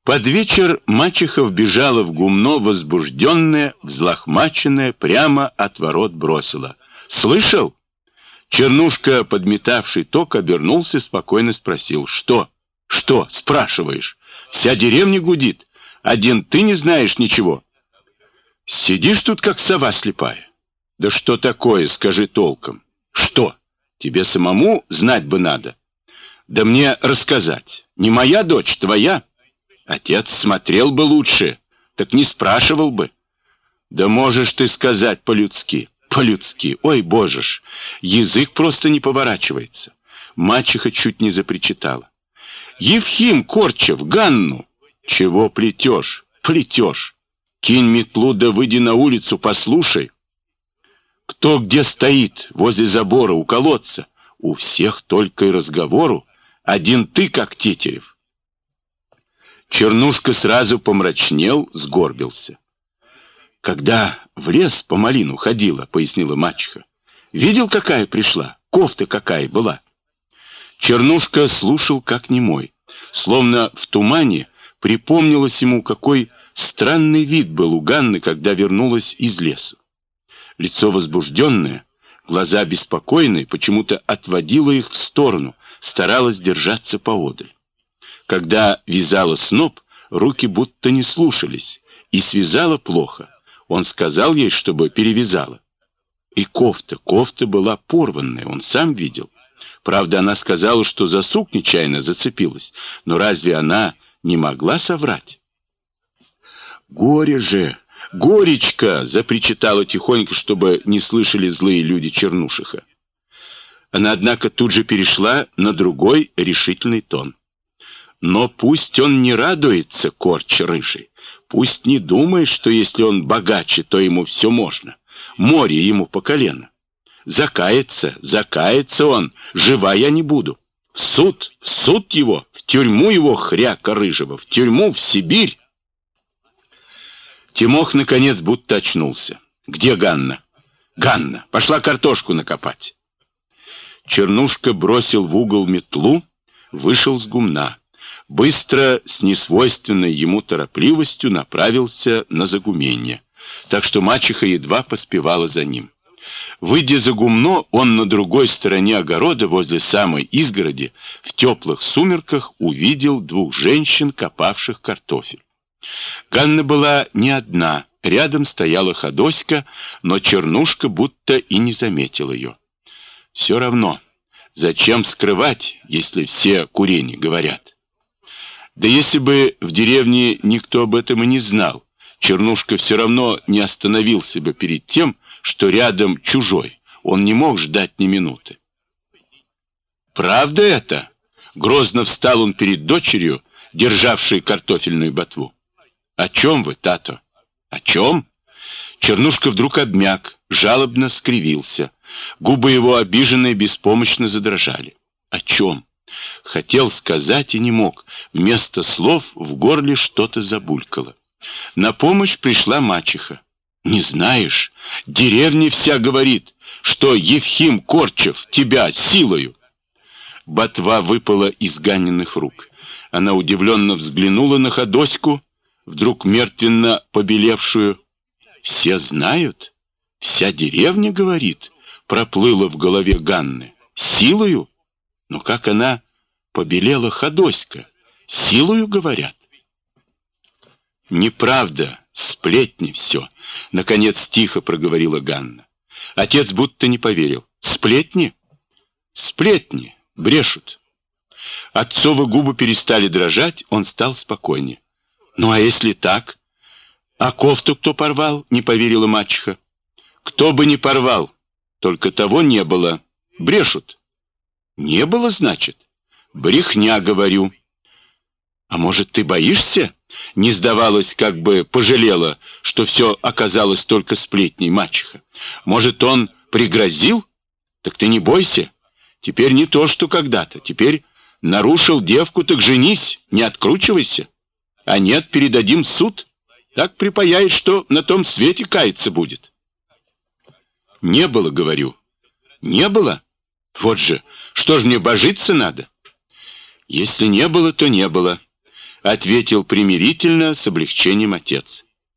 Под вечер мачеха вбежала в гумно, возбужденная, взлохмаченная, прямо от ворот бросила: «Слышал?» Чернушка, подметавший ток, обернулся, спокойно спросил: «Что? Что?» — спрашиваешь. «Вся деревня гудит. Один ты не знаешь ничего. Сидишь тут, как сова слепая». «Да что такое, скажи толком». «Что? Тебе самому знать бы надо». «Да мне рассказать. Не моя дочь, твоя». «Отец смотрел бы лучше, так не спрашивал бы». «Да можешь ты сказать по-людски». «По-людски, ой, боже ж, язык просто не поворачивается». Мачеха чуть не запричитала. «Евхим Корчев, Ганну!» «Чего плетешь? Плетешь. Кинь метлу да выйди на улицу, послушай. Кто где стоит, возле забора, у колодца? У всех только и разговору. Один ты, как Тетерев». Чернушка сразу помрачнел, сгорбился. «Когда в лес по малину ходила, — пояснила мачеха, — видел, какая пришла, кофта какая была». Чернушка слушал, как немой. Словно в тумане припомнилось ему, какой странный вид был у Ганны, когда вернулась из лесу. Лицо возбужденное, глаза беспокойные, почему-то отводила их в сторону, старалась держаться поодаль. Когда вязала сноп, руки будто не слушались, и связала плохо. Он сказал ей, чтобы перевязала. И кофта была порванная, он сам видел. Правда, она сказала, что за сук нечаянно зацепилась, но разве она не могла соврать? «Горе же! Горечка!» — запричитала тихонько, чтобы не слышали злые люди Чернушиха. Она, однако, тут же перешла на другой решительный тон. «Но пусть он не радуется, корч рыжий. Пусть не думает, что если он богаче, то ему все можно. Море ему по колено. Закается он, жива я не буду. В суд его, в тюрьму его, хряка рыжего, в тюрьму, в Сибирь». Тимох, наконец, будто очнулся. «Где Ганна?» «Ганна, пошла картошку накопать». Чернушка бросил в угол метлу, вышел с гумна. Быстро, с несвойственной ему торопливостью, направился на загуменье, так что мачеха едва поспевала за ним. Выйдя за гумно, он на другой стороне огорода, возле самой изгороди, в теплых сумерках увидел двух женщин, копавших картофель. Ганна была не одна, рядом стояла Ходоська, но Чернушка будто и не заметил ее. Все равно, зачем скрывать, если все курени говорят? Да если бы в деревне никто об этом и не знал, Чернушка все равно не остановился бы перед тем, что рядом чужой. Он не мог ждать ни минуты. «Правда это?» — грозно встал он перед дочерью, державшей картофельную ботву. «О чем вы, тато? О чем?» Чернушка вдруг обмяк, жалобно скривился. Губы его, обиженные, беспомощно задрожали. «О чем?» Хотел сказать и не мог. Вместо слов в горле что-то забулькало. На помощь пришла мачеха. «Не знаешь? Деревня вся говорит, что Евхим Корчев тебя силою». Ботва выпала из Ганиных рук. Она удивленно взглянула на Ходоську, вдруг мертвенно побелевшую. «Все знают? Вся деревня говорит?» Проплыло в голове Ганны. «Силою? Но как она побелела, Ходоська? Силою, говорят?» «Неправда, сплетни все», — наконец тихо проговорила Ганна. Отец будто не поверил. «Сплетни?» «Сплетни, брешут». Отцовы губы перестали дрожать, он стал спокойнее. «Ну а если так? А кофту кто порвал?» — не поверила мачеха. «Кто бы не порвал, только того не было. Брешут». «Не было, значит?» «Брехня, говорю». «А может, ты боишься?» Не сдавалась, как бы пожалела, что все оказалось только сплетней мачеха. «Может, он пригрозил? Так ты не бойся. Теперь не то, что когда-то. Теперь нарушил девку, так женись, не откручивайся. А нет, передадим в суд. Так припаяет, что на том свете каяться будет». «Не было, говорю». «Не было? Вот же, что ж мне божиться надо?» «Если не было, то не было. ответил примирительно с облегчением отец.